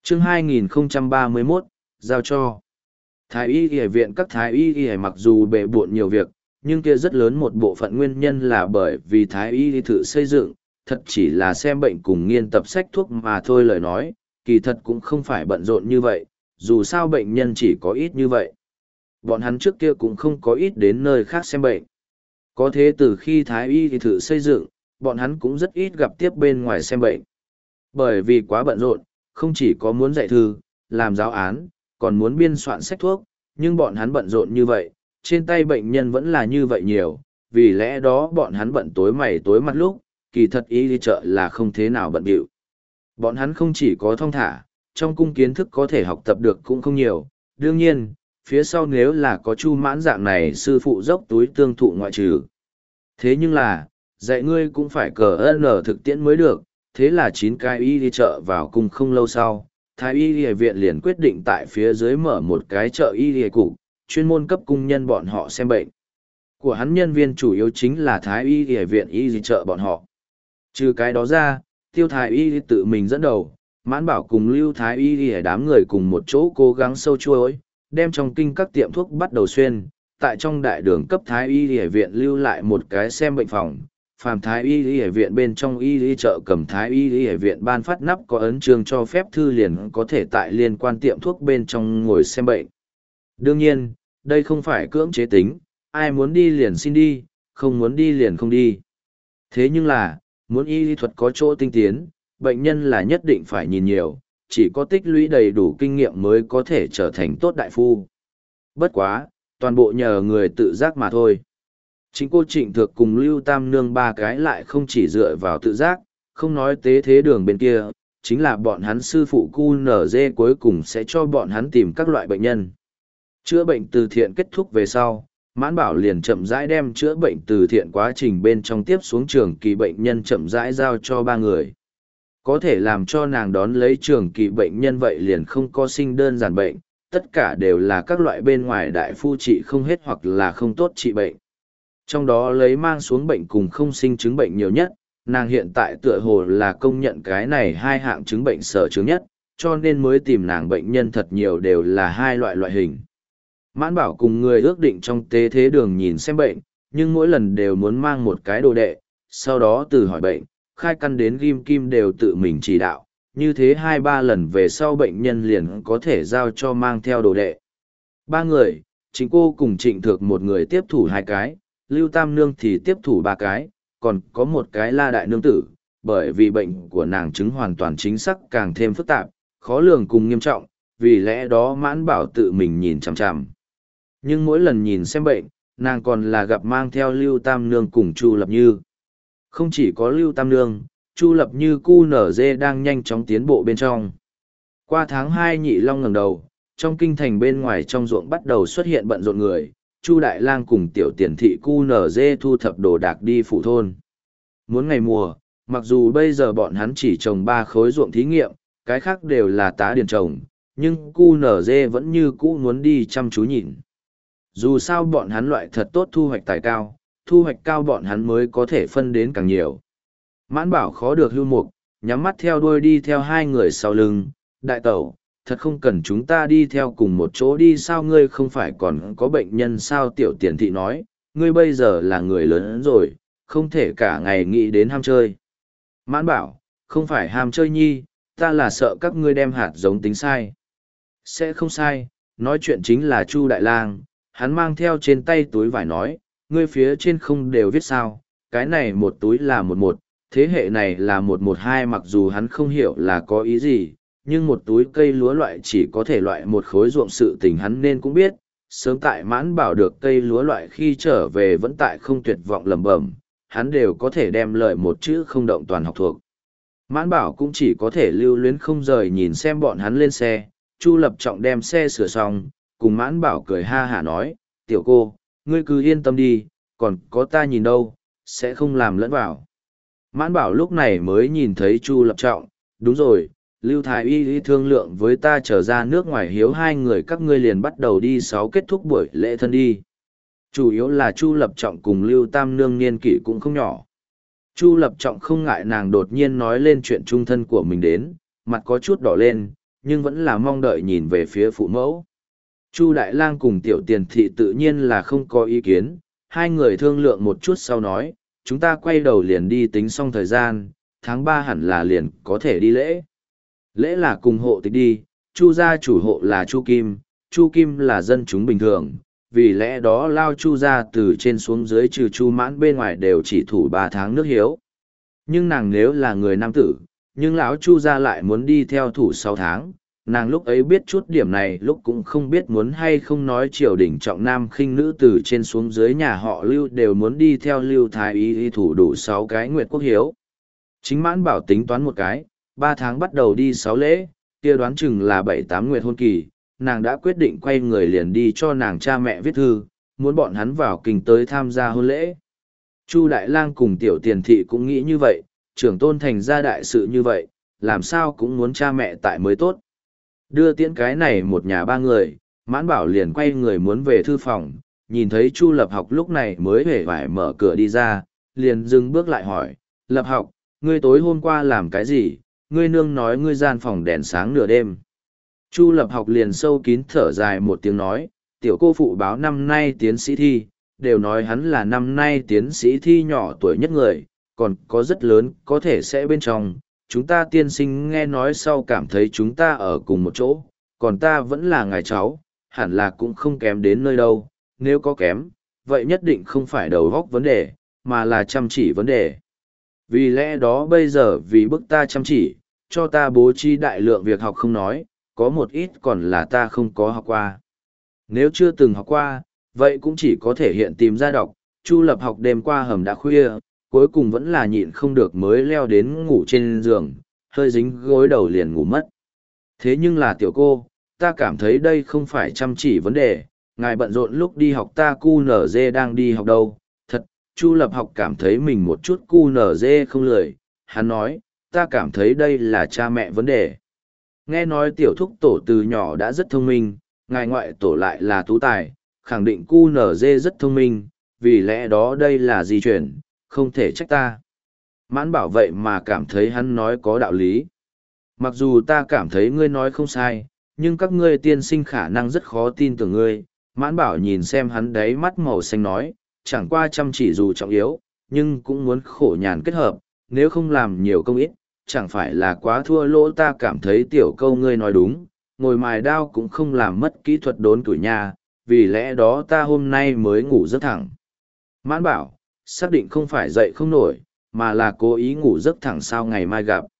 Chương 2031, giao cho. Thái y y viện. Các thái y y mặc dù bề bộn nhiều việc, nhưng kia rất lớn một bộ phận nguyên nhân là bởi vì thái y thử xây dựng, thật chỉ là xem bệnh cùng nghiên tập sách thuốc mà thôi. Lời nói, kỳ thật cũng không phải bận rộn như vậy, dù sao bệnh nhân chỉ có ít như vậy. Bọn hắn trước kia cũng không có ít đến nơi khác xem bệnh. Có thế từ khi thái y thử xây dựng, bọn hắn cũng rất ít gặp tiếp bên ngoài xem bệnh. Bởi vì quá bận rộn, không chỉ có muốn dạy thư, làm giáo án, còn muốn biên soạn sách thuốc, nhưng bọn hắn bận rộn như vậy, trên tay bệnh nhân vẫn là như vậy nhiều, vì lẽ đó bọn hắn bận tối mày tối mặt lúc, kỳ thật y đi chợ là không thế nào bận bịu. Bọn hắn không chỉ có thong thả, trong cung kiến thức có thể học tập được cũng không nhiều, đương nhiên, phía sau nếu là có Chu Mãn dạng này sư phụ dốc túi tương thụ ngoại trừ. Thế nhưng là, dạy ngươi cũng phải cờ ơn ở thực tiễn mới được, thế là 9 cái y đi chợ vào cung không lâu sau, Thái y y viện liền quyết định tại phía dưới mở một cái chợ y y cục, chuyên môn cấp cung nhân bọn họ xem bệnh. Của hắn nhân viên chủ yếu chính là Thái y y viện y y chợ bọn họ. Trừ cái đó ra, Tiêu Thái y tự mình dẫn đầu, Mãn Bảo cùng Lưu Thái y y đám người cùng một chỗ cố gắng sâu chuối, đem trong kinh các tiệm thuốc bắt đầu xuyên, tại trong đại đường cấp Thái y y viện lưu lại một cái xem bệnh phòng. Phàm Thái y y viện bên trong y y chợ cầm Thái y y viện ban phát nắp có ấn chương cho phép thư liền có thể tại liên quan tiệm thuốc bên trong ngồi xem bệnh. Đương nhiên, đây không phải cưỡng chế tính, ai muốn đi liền xin đi, không muốn đi liền không đi. Thế nhưng là, muốn y lý thuật có chỗ tinh tiến, bệnh nhân là nhất định phải nhìn nhiều, chỉ có tích lũy đầy đủ kinh nghiệm mới có thể trở thành tốt đại phu. Bất quá, toàn bộ nhờ người tự giác mà thôi. Chính cô Trịnh Thược cùng Lưu Tam Nương ba cái lại không chỉ dựa vào tự giác, không nói tế thế đường bên kia, chính là bọn hắn sư phụ QNZ cuối cùng sẽ cho bọn hắn tìm các loại bệnh nhân. Chữa bệnh từ thiện kết thúc về sau, Mãn Bảo liền chậm rãi đem chữa bệnh từ thiện quá trình bên trong tiếp xuống trường kỳ bệnh nhân chậm rãi giao cho 3 người. Có thể làm cho nàng đón lấy trường kỳ bệnh nhân vậy liền không có sinh đơn giản bệnh, tất cả đều là các loại bên ngoài đại phu trị không hết hoặc là không tốt trị bệnh. Trong đó lấy mang xuống bệnh cùng không sinh chứng bệnh nhiều nhất, nàng hiện tại tựa hồ là công nhận cái này 2 hạng chứng bệnh sở chứng nhất, cho nên mới tìm nàng bệnh nhân thật nhiều đều là 2 loại hình. Mãn Bảo cùng người ước định trong tế thế đường nhìn xem bệnh, nhưng mỗi lần đều muốn mang một cái đồ đệ, sau đó từ hỏi bệnh, khai căn đến ghim kim đều tự mình chỉ đạo, như thế 2-3 lần về sau bệnh nhân liền có thể giao cho mang theo đồ đệ. 3 người, chính cô cùng Trịnh Thược một người tiếp thủ 2 cái, Lưu Tam Nương thì tiếp thủ 3 cái, còn có một cái La Đại Nương Tử, bởi vì bệnh của nàng chứng hoàn toàn chính xác càng thêm phức tạp, khó lường cùng nghiêm trọng, vì lẽ đó Mãn Bảo tự mình nhìn chằm chằm. Nhưng mỗi lần nhìn xem bệnh, nàng còn là gặp mang theo Lưu Tam Nương cùng Chu Lập Như. Không chỉ có Lưu Tam Nương, Chu Lập Như QNZ đang nhanh chóng tiến bộ bên trong. Qua tháng 2 Nhị Long ngẩng đầu, trong kinh thành bên ngoài trong ruộng bắt đầu xuất hiện bận rộn người, Chu Đại Lang cùng tiểu tiền thị QNZ thu thập đồ đạc đi phủ thôn. Muốn ngày mùa, mặc dù bây giờ bọn hắn chỉ trồng 3 khối ruộng thí nghiệm, cái khác đều là tá điền trồng, nhưng QNZ vẫn như cũ muốn đi chăm chú nhìn. Dù sao bọn hắn loại thật tốt thu hoạch tài cao, thu hoạch cao bọn hắn mới có thể phân đến càng nhiều. Mãn Bảo khó được hưu mục, nhắm mắt theo đuôi đi theo 2 người sau lưng, đại tẩu, thật không cần chúng ta đi theo cùng một chỗ đi sao, ngươi không phải còn có bệnh nhân sao, tiểu tiền thị nói, ngươi bây giờ là người lớn rồi, không thể cả ngày nghĩ đến ham chơi. Mãn Bảo, không phải ham chơi nhi, ta là sợ các ngươi đem hạt giống tính sai. Sẽ không sai, nói chuyện chính là Chu Đại Lang, hắn mang theo trên tay túi vải nói, ngươi phía trên không đều viết sao, cái này một túi là 11, thế hệ này là 112, mặc dù hắn không hiểu là có ý gì, nhưng một túi cây lúa loại chỉ có thể loại một khối ruộng sự tình hắn nên cũng biết. Sớm tại Mãn Bảo được cây lúa loại khi trở về vẫn tại không tuyệt vọng lẩm bẩm, hắn đều có thể đem lời một chữ không động toàn học thuộc. Mãn Bảo cũng chỉ có thể lưu luyến không rời nhìn xem bọn hắn lên xe, Chu Lập Trọng đem xe sửa xong, cùng Mãn Bảo cười ha hả nói, tiểu cô, ngươi cứ yên tâm đi, còn có ta nhìn đâu, sẽ không làm lẫn vào. Mãn Bảo lúc này mới nhìn thấy Chu Lập Trọng, đúng rồi, Lưu Thái Y thương lượng với ta trở ra nước ngoài hiếu 2 người các ngươi liền bắt đầu đi 6 kết thúc buổi lễ thân đi. Chủ yếu là Chu Lập Trọng cùng Lưu Tam Nương niên kỷ cũng không nhỏ. Chu Lập Trọng không ngại nàng đột nhiên nói lên chuyện trung thân của mình đến, mặt có chút đỏ lên, nhưng vẫn là mong đợi nhìn về phía phụ mẫu. Chu Đại Lang cùng Tiểu Tiền Thị tự nhiên là không có ý kiến, hai người thương lượng một chút sau nói, chúng ta quay đầu liền đi tính xong thời gian, tháng 3 hẳn là liền có thể đi lễ. Lễ là cùng hộ tịch đi, Chu gia chủ hộ là Chu Kim là dân chúng bình thường, vì lẽ đó lao Chu gia từ trên xuống dưới trừ Chu Mãn bên ngoài đều chỉ thủ 3 tháng nước hiếu. Nhưng nàng nếu là người nam tử, nhưng lão Chu gia lại muốn đi theo thủ 6 tháng, nàng lúc ấy biết chút điểm này lúc cũng không biết muốn hay không nói triều đình trọng nam khinh nữ từ trên xuống dưới nhà họ Lưu đều muốn đi theo Lưu Thái Y thủ đủ 6 cái nguyệt quốc hiếu. Chính Mãn Bảo tính toán một cái, 3 tháng bắt đầu đi 6 lễ, kia đoán chừng là 7-8 nguyệt hôn kỳ, nàng đã quyết định quay người liền đi cho nàng cha mẹ viết thư, muốn bọn hắn vào kinh tới tham gia hôn lễ. Chu Đại Lang cùng Tiểu Tiền Thị cũng nghĩ như vậy, trưởng tôn thành ra đại sự như vậy, làm sao cũng muốn cha mẹ tại mới tốt. Đưa tiễn cái này một nhà 3 người, Mãn Bảo liền quay người muốn về thư phòng, nhìn thấy Chu Lập Học lúc này mới hề vải mở cửa đi ra, liền dừng bước lại hỏi, Lập Học, ngươi tối hôm qua làm cái gì, ngươi nương nói ngươi gian phòng đèn sáng nửa đêm. Chu Lập Học liền sâu kín thở dài một tiếng nói, tiểu cô phụ báo năm nay tiến sĩ thi, đều nói hắn là năm nay tiến sĩ thi nhỏ tuổi nhất người, còn có rất lớn có thể sẽ bên trong. Chúng ta tiên sinh nghe nói sau cảm thấy chúng ta ở cùng một chỗ, còn ta vẫn là ngài cháu, hẳn là cũng không kém đến nơi đâu, nếu có kém, vậy nhất định không phải đầu góc vấn đề, mà là chăm chỉ vấn đề. Vì lẽ đó bây giờ vì bức ta chăm chỉ, cho ta bố trí đại lượng việc học không nói, có một ít còn là ta không có học qua. Nếu chưa từng học qua, vậy cũng chỉ có thể hiện tìm ra đọc. Chu Lập Học đêm qua hầm đã khuya, cuối cùng vẫn là nhịn không được mới leo đến ngủ trên giường, hơi dính gối đầu liền ngủ mất. Thế nhưng là tiểu cô, ta cảm thấy đây không phải chăm chỉ vấn đề, ngài bận rộn lúc đi học ta cu nở dê đang đi học đâu. Thật, Chu Lập Học cảm thấy mình một chút cu nở dê không lười, hắn nói, ta cảm thấy đây là cha mẹ vấn đề. Nghe nói tiểu thúc tổ từ nhỏ đã rất thông minh, ngài ngoại tổ lại là tú tài, khẳng định cu nở dê rất thông minh, vì lẽ đó đây là di chuyển, không thể trách ta. Mãn Bảo vậy mà cảm thấy hắn nói có đạo lý. Mặc dù ta cảm thấy ngươi nói không sai, nhưng các ngươi tiên sinh khả năng rất khó tin tưởng ngươi. Mãn Bảo nhìn xem hắn đáy mắt màu xanh nói, chẳng qua chăm chỉ dù trọng yếu, nhưng cũng muốn khổ nhàn kết hợp, nếu không làm nhiều công ít, chẳng phải là quá thua lỗ. Ta cảm thấy tiểu câu ngươi nói đúng, ngồi mài đao cũng không làm mất kỹ thuật đốn tuổi nhà, vì lẽ đó ta hôm nay mới ngủ rất thẳng. Mãn Bảo, xác định không phải dậy không nổi, mà là cố ý ngủ giấc thẳng sao ngày mai gặp.